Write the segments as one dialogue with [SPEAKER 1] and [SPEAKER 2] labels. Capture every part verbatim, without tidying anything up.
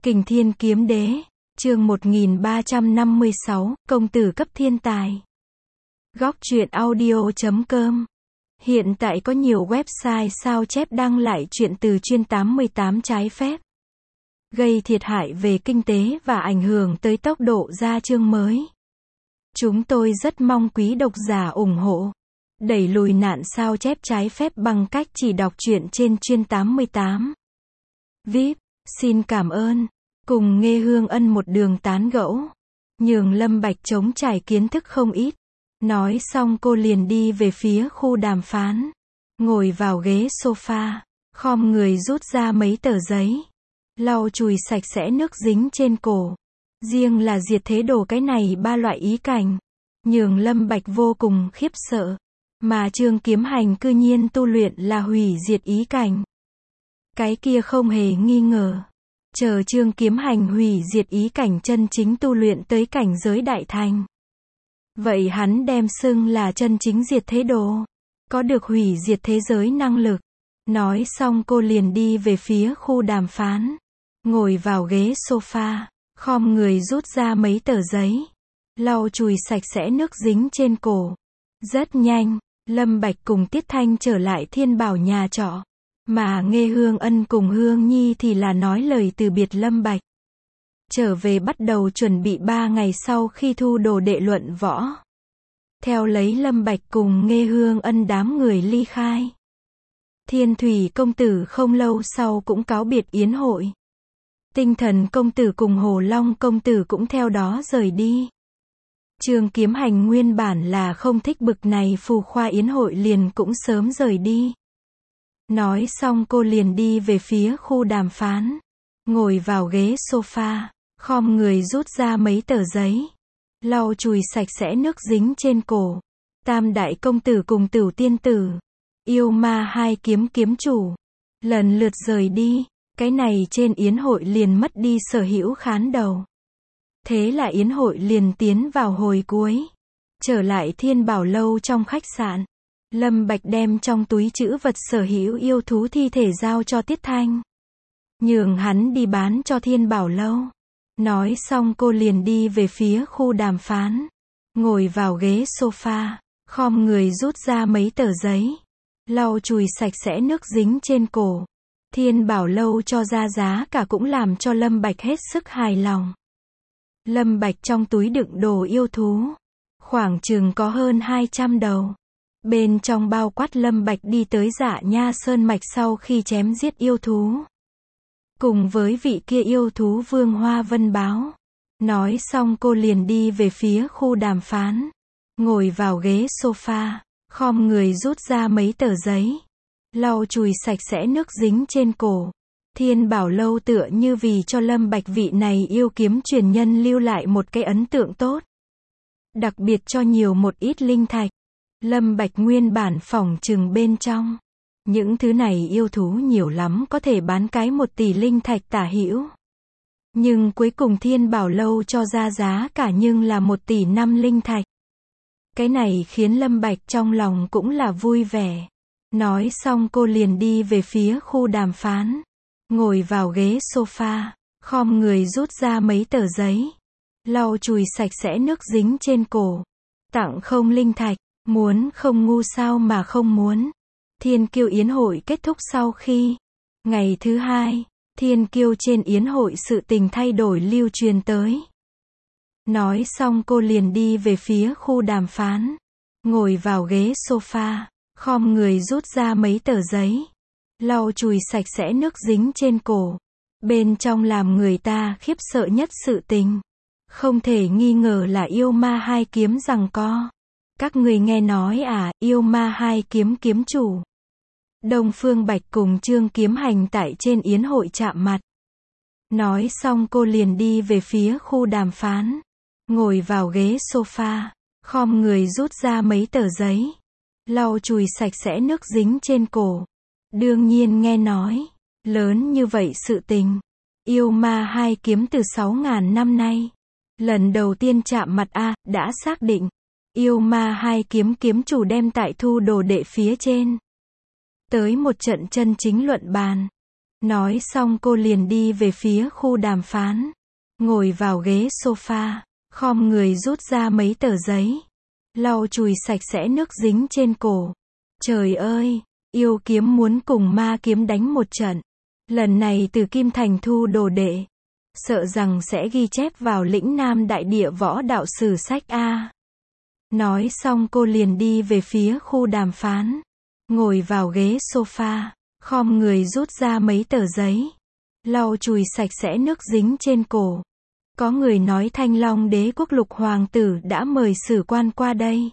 [SPEAKER 1] Kình Thiên Kiếm Đế, chương một nghìn ba trăm năm mươi sáu, công tử cấp thiên tài. Góc truyện audio chấm com. Hiện tại có nhiều website sao chép đăng lại truyện từ chuyên tám mươi tám trái phép, gây thiệt hại về kinh tế và ảnh hưởng tới tốc độ ra chương mới. Chúng tôi rất mong quý độc giả ủng hộ, đẩy lùi nạn sao chép trái phép bằng cách chỉ đọc truyện trên chuyên tám mươi tám. vê i pê, xin cảm ơn. Cùng Nghê Hương Ân một đường tán gẫu, nhường Lâm Bạch trống trải kiến thức không ít. Nói xong cô liền đi về phía khu đàm phán, ngồi vào ghế sofa, khom người rút ra mấy tờ giấy, lau chùi sạch sẽ nước dính trên cổ. Riêng là diệt thế đồ cái này ba loại ý cảnh, nhường Lâm Bạch vô cùng khiếp sợ. Mà Trương Kiếm Hành cư nhiên tu luyện là hủy diệt ý cảnh. Cái kia không hề nghi ngờ. Chờ Trương Kiếm Hành hủy diệt ý cảnh chân chính tu luyện tới cảnh giới đại thành, vậy hắn đem xưng là chân chính diệt thế đồ, có được hủy diệt thế giới năng lực. Nói xong cô liền đi về phía khu đàm phán, ngồi vào ghế sofa, khom người rút ra mấy tờ giấy, lau chùi sạch sẽ nước dính trên cổ. Rất nhanh, Lâm Bạch cùng Tiết Thanh trở lại Thiên Bảo nhà trọ. Mà Nghê Hương Ân cùng Hương Nhi thì là nói lời từ biệt Lâm Bạch. Trở về bắt đầu chuẩn bị ba ngày sau khi thu đồ đệ luận võ. Theo lấy Lâm Bạch cùng Nghê Hương Ân đám người ly khai. Thiên Thủy công tử không lâu sau cũng cáo biệt yến hội. Tinh Thần công tử cùng Hồ Long công tử cũng theo đó rời đi. Trương Kiếm Hành nguyên bản là không thích bực này phù khoa yến hội liền cũng sớm rời đi. Nói xong cô liền đi về phía khu đàm phán, ngồi vào ghế sofa, khom người rút ra mấy tờ giấy, lau chùi sạch sẽ nước dính trên cổ. Tam đại công tử cùng Tửu tiên tử, yêu ma hai kiếm kiếm chủ, lần lượt rời đi. Cái này trên yến hội liền mất đi sở hữu khán đầu. Thế là yến hội liền tiến vào hồi cuối. Trở lại Thiên Bảo lâu trong khách sạn, Lâm Bạch đem trong túi trữ vật sở hữu yêu thú thi thể giao cho Tiết Thanh, nhường hắn đi bán cho Thiên Bảo lâu. Nói xong cô liền đi về phía khu đàm phán, ngồi vào ghế sofa, khom người rút ra mấy tờ giấy, lau chùi sạch sẽ nước dính trên cổ. Thiên Bảo lâu cho ra giá cả cũng làm cho Lâm Bạch hết sức hài lòng. Lâm Bạch trong túi đựng đồ yêu thú, khoảng chừng có hơn hai trăm đầu. Bên trong bao quát Lâm Bạch đi tới Dạ Nha Sơn Mạch sau khi chém giết yêu thú, cùng với vị kia yêu thú Vương Hoa Vân báo. Nói xong cô liền đi về phía khu đàm phán, ngồi vào ghế sofa, khom người rút ra mấy tờ giấy, lau chùi sạch sẽ nước dính trên cổ. Thiên Bảo lâu tựa như vì cho Lâm Bạch vị này yêu kiếm truyền nhân lưu lại một cái ấn tượng tốt, đặc biệt cho nhiều một ít linh thạch. Lâm Bạch nguyên bản phỏng chừng bên trong những thứ này yêu thú nhiều lắm có thể bán cái một tỷ linh thạch tả hữu. Nhưng cuối cùng Thiên Bảo lâu cho ra giá cả nhưng là một tỷ năm linh thạch. Cái này khiến Lâm Bạch trong lòng cũng là vui vẻ. Nói xong cô liền đi về phía khu đàm phán, ngồi vào ghế sofa, khom người rút ra mấy tờ giấy, lau chùi sạch sẽ nước dính trên cổ. Tặng không linh thạch, muốn không ngu sao mà không muốn. Thiên Kiêu yến hội kết thúc sau khi, ngày thứ hai, Thiên Kiêu trên yến hội sự tình thay đổi lưu truyền tới. Nói xong cô liền đi về phía khu đàm phán, ngồi vào ghế sofa, khom người rút ra mấy tờ giấy, lau chùi sạch sẽ nước dính trên cổ. Bên trong làm người ta khiếp sợ nhất sự tình, không thể nghi ngờ là yêu ma hai kiếm giằng co. Các người nghe nói à, yêu ma hai kiếm kiếm chủ. Đông Phương Bạch cùng Trương Kiếm Hành tại trên yến hội chạm mặt. Nói xong cô liền đi về phía khu đàm phán, ngồi vào ghế sofa, khom người rút ra mấy tờ giấy, lau chùi sạch sẽ nước dính trên cổ. Đương nhiên nghe nói, lớn như vậy sự tình, yêu ma hai kiếm từ sáu ngàn năm nay, lần đầu tiên chạm mặt a, đã xác định. Yêu ma hai kiếm kiếm chủ đem tại thu đồ đệ phía trên tới một trận chân chính luận bàn. Nói xong cô liền đi về phía khu đàm phán. Ngồi vào ghế sofa, khom người rút ra mấy tờ giấy. Lau chùi sạch sẽ nước dính trên cổ. Trời ơi, yêu kiếm muốn cùng ma kiếm đánh một trận. Lần này từ Kim Thành thu đồ đệ. Sợ rằng sẽ ghi chép vào lĩnh Nam Đại Địa Võ Đạo Sử sách A. Nói xong cô liền đi về phía khu đàm phán. Ngồi vào ghế sofa, khom người rút ra mấy tờ giấy. Lau chùi sạch sẽ nước dính trên cổ. Có người nói Thanh Long Đế quốc Lục Hoàng tử đã mời sử quan qua đây.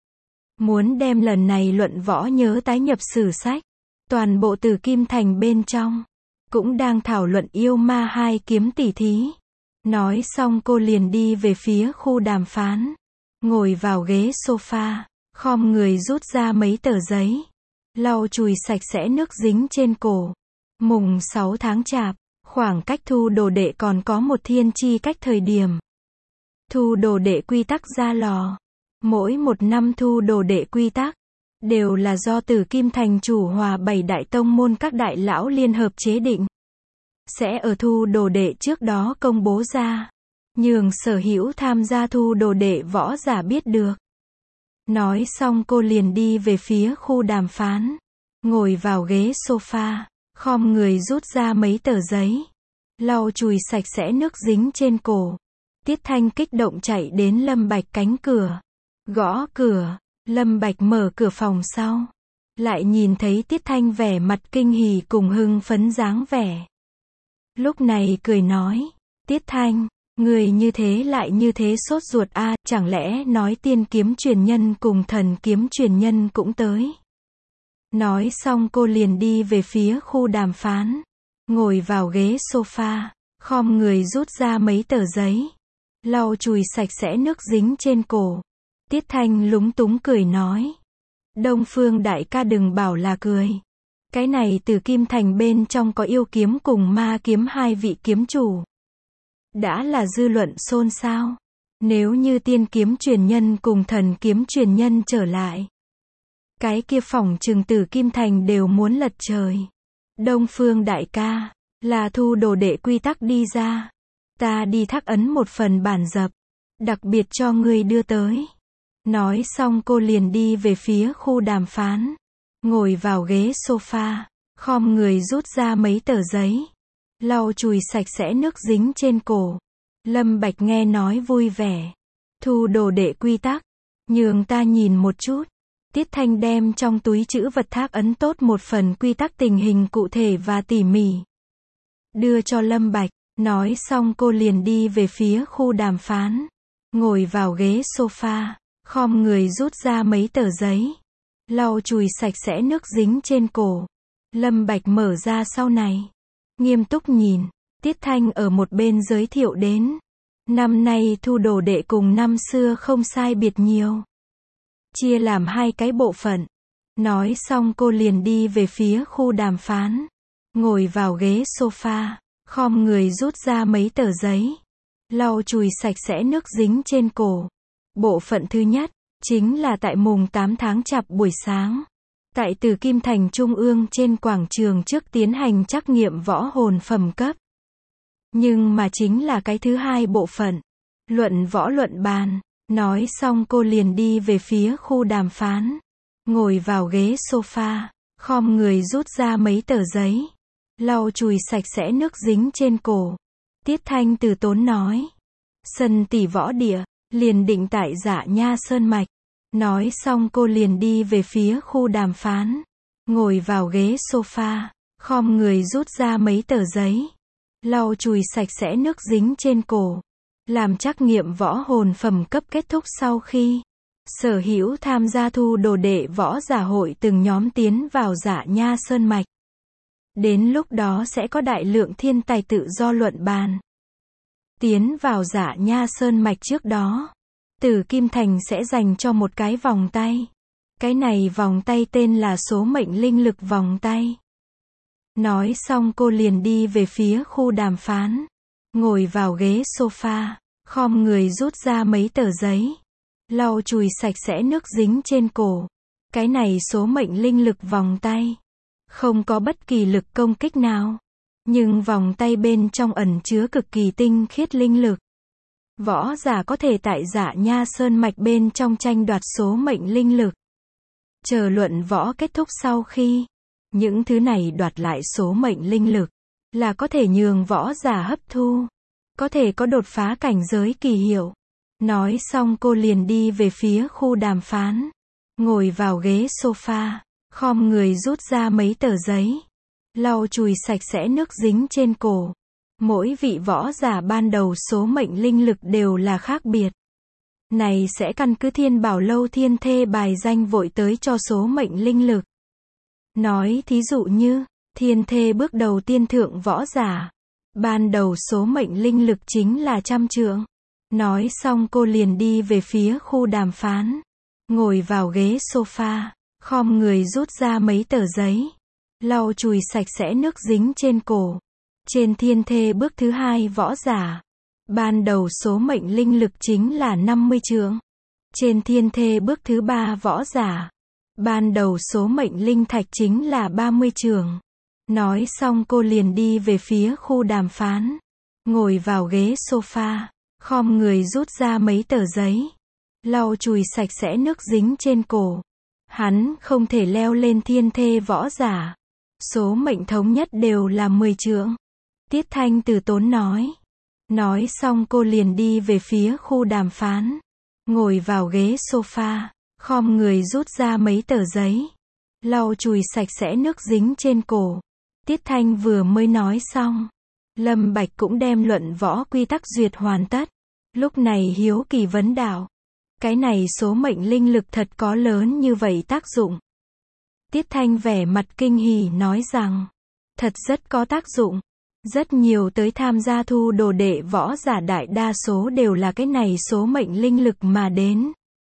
[SPEAKER 1] Muốn đem lần này luận võ nhớ tái nhập sử sách. Toàn bộ Từ Kim Thành bên trong cũng đang thảo luận yêu ma hai kiếm tỉ thí. Nói xong cô liền đi về phía khu đàm phán. Ngồi vào ghế sofa, khom người rút ra mấy tờ giấy. Lau chùi sạch sẽ nước dính trên cổ. Mùng sáu tháng Chạp, khoảng cách thu đồ đệ còn có một thiên chi cách thời điểm. Thu đồ đệ quy tắc ra lò. Mỗi một năm thu đồ đệ quy tắc đều là do Từ Kim Thành chủ hòa bảy đại tông môn các đại lão liên hợp chế định. Sẽ ở thu đồ đệ trước đó công bố ra, nhường sở hữu tham gia thu đồ đệ võ giả biết được. Nói xong cô liền đi về phía khu đàm phán. Ngồi vào ghế sofa, khom người rút ra mấy tờ giấy. Lau chùi sạch sẽ nước dính trên cổ. Tiết Thanh kích động chạy đến Lâm Bạch cánh cửa. Gõ cửa. Lâm Bạch mở cửa phòng sau. Lại nhìn thấy Tiết Thanh vẻ mặt kinh hỉ cùng hưng phấn dáng vẻ. Lúc này cười nói. Tiết Thanh, người như thế lại như thế sốt ruột a, à, chẳng lẽ nói tiên kiếm truyền nhân cùng thần kiếm truyền nhân cũng tới. Nói xong cô liền đi về phía khu đàm phán. Ngồi vào ghế sofa, khom người rút ra mấy tờ giấy. Lau chùi sạch sẽ nước dính trên cổ. Tiết Thanh lúng túng cười nói. Đông Phương đại ca đừng bảo là cười. Cái này Từ Kim Thành bên trong có yêu kiếm cùng ma kiếm hai vị kiếm chủ. Đã là dư luận xôn xao. Nếu như tiên kiếm truyền nhân cùng thần kiếm truyền nhân trở lại, cái kia phỏng chừng Từ Kim Thành đều muốn lật trời. Đông Phương đại ca, là thu đồ đệ quy tắc đi ra. Ta đi thác ấn một phần bản dập, đặc biệt cho ngươi đưa tới. Nói xong cô liền đi về phía khu đàm phán. Ngồi vào ghế sofa, khom người rút ra mấy tờ giấy. Lau chùi sạch sẽ nước dính trên cổ. Lâm Bạch nghe nói vui vẻ. Thu đồ đệ quy tắc. Nhường ta nhìn một chút. Tiết Thanh đem trong túi trữ vật thác ấn tốt một phần quy tắc tình hình cụ thể và tỉ mỉ. Đưa cho Lâm Bạch. Nói xong cô liền đi về phía khu đàm phán. Ngồi vào ghế sofa, khom người rút ra mấy tờ giấy. Lau chùi sạch sẽ nước dính trên cổ. Lâm Bạch mở ra sau này. Nghiêm túc nhìn. Tiết Thanh ở một bên giới thiệu đến. Năm nay thu đồ đệ cùng năm xưa không sai biệt nhiều. Chia làm hai cái bộ phận. Nói xong cô liền đi về phía khu đàm phán. Ngồi vào ghế sofa, khom người rút ra mấy tờ giấy. Lau chùi sạch sẽ nước dính trên cổ. Bộ phận thứ nhất, chính là tại mùng tám tháng Chạp buổi sáng. Tại Từ Kim Thành Trung ương trên quảng trường trước tiến hành trắc nghiệm võ hồn phẩm cấp. Nhưng mà chính là cái thứ hai bộ phận. Luận võ luận bàn. Nói xong cô liền đi về phía khu đàm phán. Ngồi vào ghế sofa, khom người rút ra mấy tờ giấy. Lau chùi sạch sẽ nước dính trên cổ. Tiết Thanh từ tốn nói. Sân tỷ võ địa, liền định tại Dạ Nha Sơn Mạch. Nói xong cô liền đi về phía khu đàm phán. Ngồi vào ghế sofa, khom người rút ra mấy tờ giấy. Lau chùi sạch sẽ nước dính trên cổ. Làm trắc nghiệm võ hồn phẩm cấp kết thúc sau khi sở hữu tham gia thu đồ đệ võ giả hội từng nhóm tiến vào Dạ Nha Sơn Mạch. Đến lúc đó sẽ có đại lượng thiên tài tự do luận bàn. Tiến vào Dạ Nha Sơn Mạch trước đó, Từ Kim Thành sẽ dành cho một cái vòng tay. Cái này vòng tay tên là số mệnh linh lực vòng tay. Nói xong cô liền đi về phía khu đàm phán. Ngồi vào ghế sofa, khom người rút ra mấy tờ giấy. Lau chùi sạch sẽ nước dính trên cổ. Cái này số mệnh linh lực vòng tay. Không có bất kỳ lực công kích nào. Nhưng vòng tay bên trong ẩn chứa cực kỳ tinh khiết linh lực. Võ giả có thể tại Dạ Nha Sơn Mạch bên trong tranh đoạt số mệnh linh lực. Chờ luận võ kết thúc sau khi những thứ này đoạt lại số mệnh linh lực, là có thể nhường võ giả hấp thu, có thể có đột phá cảnh giới kỳ hiệu. Nói xong cô liền đi về phía khu đàm phán, ngồi vào ghế sofa, khom người rút ra mấy tờ giấy, lau chùi sạch sẽ nước dính trên cổ. Mỗi vị võ giả ban đầu số mệnh linh lực đều là khác biệt. Này sẽ căn cứ Thiên Bảo Lâu thiên thê bài danh vội tới cho số mệnh linh lực. Nói thí dụ như, thiên thê bước đầu tiên thượng võ giả. Ban đầu số mệnh linh lực chính là trăm trượng. Nói xong cô liền đi về phía khu đàm phán. Ngồi vào ghế sofa, khom người rút ra mấy tờ giấy. Lau chùi sạch sẽ nước dính trên cổ. Trên thiên thê bước thứ hai võ giả. Ban đầu số mệnh linh lực chính là năm mươi trượng. Trên thiên thê bước thứ ba võ giả. Ban đầu số mệnh linh thạch chính là ba mươi trượng. Nói xong cô liền đi về phía khu đàm phán. Ngồi vào ghế sofa, khom người rút ra mấy tờ giấy. Lau chùi sạch sẽ nước dính trên cổ. Hắn không thể leo lên thiên thê võ giả. Số mệnh thống nhất đều là mười trượng. Tiết Thanh từ tốn nói. Nói xong cô liền đi về phía khu đàm phán. Ngồi vào ghế sofa, khom người rút ra mấy tờ giấy. Lau chùi sạch sẽ nước dính trên cổ. Tiết Thanh vừa mới nói xong. Lâm Bạch cũng đem luận võ quy tắc duyệt hoàn tất. Lúc này hiếu kỳ vấn đạo. Cái này số mệnh linh lực thật có lớn như vậy tác dụng. Tiết Thanh vẻ mặt kinh hỉ nói rằng. Thật rất có tác dụng. Rất nhiều tới tham gia thu đồ đệ võ giả đại đa số đều là cái này số mệnh linh lực mà đến.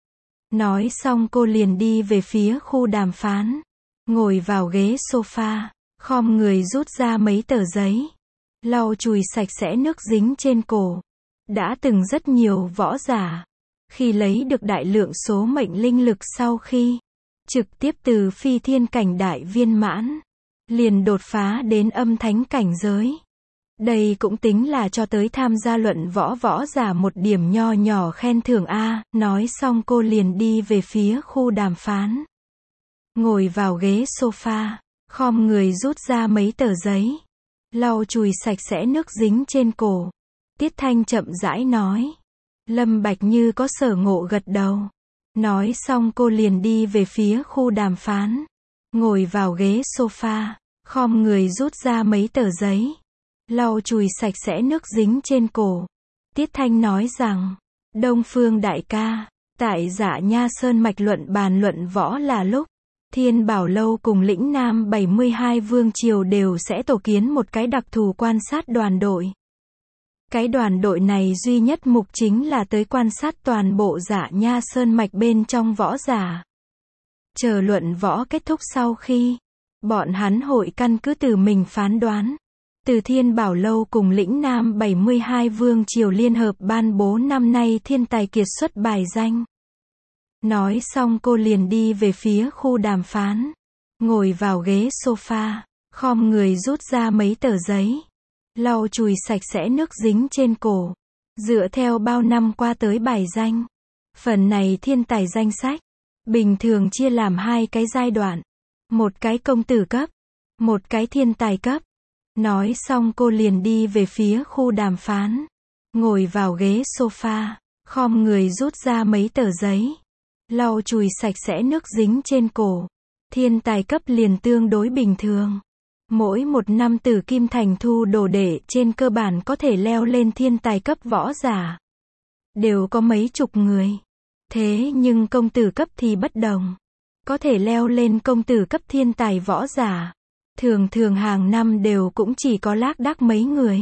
[SPEAKER 1] Nói xong cô liền đi về phía khu đàm phán. Ngồi vào ghế sofa, khom người rút ra mấy tờ giấy. Lau chùi sạch sẽ nước dính trên cổ. Đã từng rất nhiều võ giả. Khi lấy được đại lượng số mệnh linh lực sau khi trực tiếp từ phi thiên cảnh đại viên mãn. Liền đột phá đến âm thánh cảnh giới. Đây cũng tính là cho tới tham gia luận võ võ giả một điểm nho nhỏ khen thưởng A. Nói xong cô liền đi về phía khu đàm phán. Ngồi vào ghế sofa, khom người rút ra mấy tờ giấy. Lau chùi sạch sẽ nước dính trên cổ. Tiết Thanh chậm rãi nói. Lâm Bạch như có sở ngộ gật đầu. Nói xong cô liền đi về phía khu đàm phán. Ngồi vào ghế sofa, khom người rút ra mấy tờ giấy. Lau chùi sạch sẽ nước dính trên cổ. Tiết Thanh nói rằng, Đông Phương đại ca, tại Dạ Nha Sơn Mạch luận bàn luận võ là lúc, Thiên Bảo Lâu cùng lĩnh Nam bảy mươi hai Vương Triều đều sẽ tổ kiến một cái đặc thù quan sát đoàn đội. Cái đoàn đội này duy nhất mục chính là tới quan sát toàn bộ Dạ Nha Sơn Mạch bên trong võ giả. Chờ luận võ kết thúc sau khi, bọn hắn hội căn cứ từ mình phán đoán. Từ Thiên Bảo Lâu cùng lĩnh Nam bảy mươi hai Vương Triều liên hợp ban bố năm nay thiên tài kiệt xuất bài danh. Nói xong cô liền đi về phía khu đàm phán. Ngồi vào ghế sofa, khom người rút ra mấy tờ giấy. Lau chùi sạch sẽ nước dính trên cổ. Dựa theo bao năm qua tới bài danh. Phần này thiên tài danh sách. Bình thường chia làm hai cái giai đoạn. Một cái công tử cấp. Một cái thiên tài cấp. Nói xong cô liền đi về phía khu đàm phán. Ngồi vào ghế sofa, khom người rút ra mấy tờ giấy. Lau chùi sạch sẽ nước dính trên cổ. Thiên tài cấp liền tương đối bình thường. Mỗi một năm Tử Kim Thành thu đồ đệ trên cơ bản có thể leo lên thiên tài cấp võ giả. Đều có mấy chục người. Thế nhưng công tử cấp thì bất đồng. Có thể leo lên công tử cấp thiên tài võ giả. Thường thường hàng năm đều cũng chỉ có lác đác mấy người.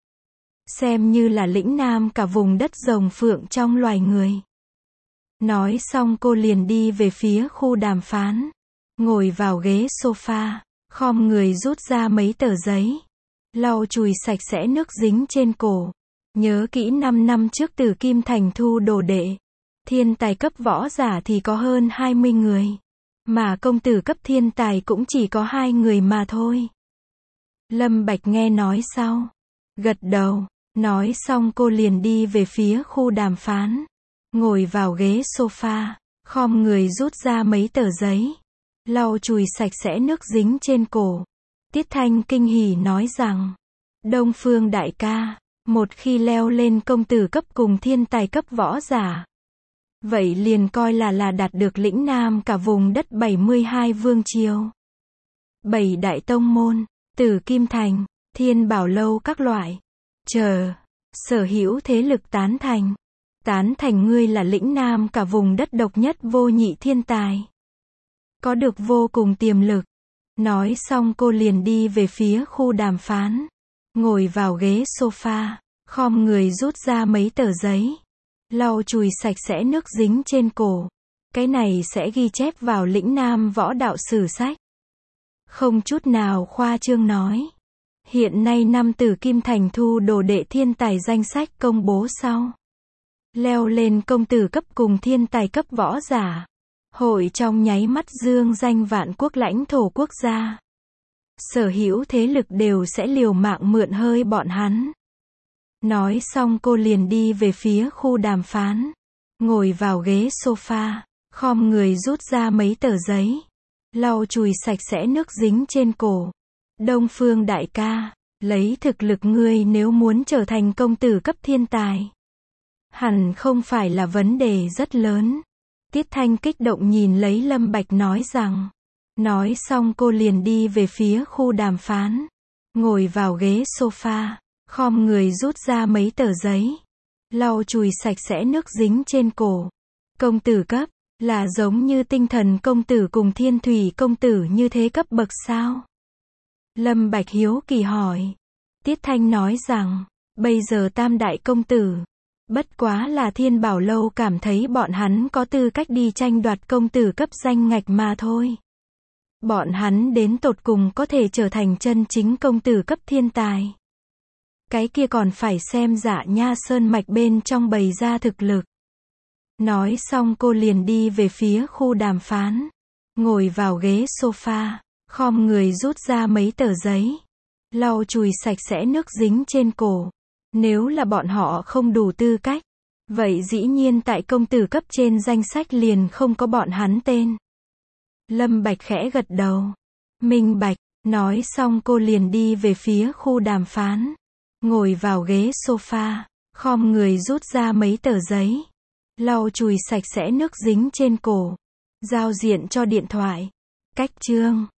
[SPEAKER 1] Xem như là lĩnh Nam cả vùng đất rồng phượng trong loài người. Nói xong cô liền đi về phía khu đàm phán. Ngồi vào ghế sofa, khom người rút ra mấy tờ giấy. Lau chùi sạch sẽ nước dính trên cổ. Nhớ kỹ năm năm trước Tử Kim Thành thu đồ đệ. Thiên tài cấp võ giả thì có hơn hai mươi người. Mà công tử cấp thiên tài cũng chỉ có hai người mà thôi. Lâm Bạch nghe nói sau, gật đầu, nói xong cô liền đi về phía khu đàm phán, ngồi vào ghế sofa, khom người rút ra mấy tờ giấy, lau chùi sạch sẽ nước dính trên cổ. Tiết Thanh kinh hỉ nói rằng, Đông Phương đại ca, một khi leo lên công tử cấp cùng thiên tài cấp võ giả, vậy liền coi là là đạt được lĩnh nam cả vùng đất bảy mươi hai vương triều, bảy đại tông môn, Tử Kim Thành, Thiên Bảo Lâu các loại. Chờ, sở hữu thế lực tán thành. Tán thành ngươi là lĩnh nam cả vùng đất độc nhất vô nhị thiên tài. Có được vô cùng tiềm lực. Nói xong cô liền đi về phía khu đàm phán. Ngồi vào ghế sofa, khom người rút ra mấy tờ giấy. Lau chùi sạch sẽ nước dính trên cổ. Cái này sẽ ghi chép vào lĩnh nam võ đạo sử sách. Không chút nào khoa trương nói. Hiện nay năm Tử Kim Thành thu đồ đệ thiên tài danh sách công bố sau. Leo lên công tử cấp cùng thiên tài cấp võ giả. Hội trong nháy mắt dương danh vạn quốc lãnh thổ quốc gia. Sở hữu thế lực đều sẽ liều mạng mượn hơi bọn hắn. Nói xong cô liền đi về phía khu đàm phán. Ngồi vào ghế sofa, khom người rút ra mấy tờ giấy. Lau chùi sạch sẽ nước dính trên cổ. Đông Phương đại ca, lấy thực lực ngươi nếu muốn trở thành công tử cấp thiên tài, hẳn không phải là vấn đề rất lớn. Tiết Thanh kích động nhìn lấy Lâm Bạch nói rằng. Nói xong cô liền đi về phía khu đàm phán. Ngồi vào ghế sofa, khom người rút ra mấy tờ giấy. Lau chùi sạch sẽ nước dính trên cổ. Công tử cấp, là giống như tinh thần công tử cùng thiên thủy công tử như thế cấp bậc sao? Lâm Bạch hiếu kỳ hỏi. Tiết Thanh nói rằng, bây giờ tam đại công tử, bất quá là Thiên Bảo Lâu cảm thấy bọn hắn có tư cách đi tranh đoạt công tử cấp danh ngạch mà thôi. Bọn hắn đến tột cùng có thể trở thành chân chính công tử cấp thiên tài. Cái kia còn phải xem Dạ Nha Sơn mạch bên trong bày ra thực lực. Nói xong cô liền đi về phía khu đàm phán. Ngồi vào ghế sofa, khom người rút ra mấy tờ giấy. Lau chùi sạch sẽ nước dính trên cổ. Nếu là bọn họ không đủ tư cách, vậy dĩ nhiên tại công tử cấp trên danh sách liền không có bọn hắn tên. Lâm Bạch khẽ gật đầu. Minh bạch, nói xong cô liền đi về phía khu đàm phán. Ngồi vào ghế sofa, khom người rút ra mấy tờ giấy. Lau chùi sạch sẽ nước dính trên cổ. Giao diện cho điện thoại. Cách chương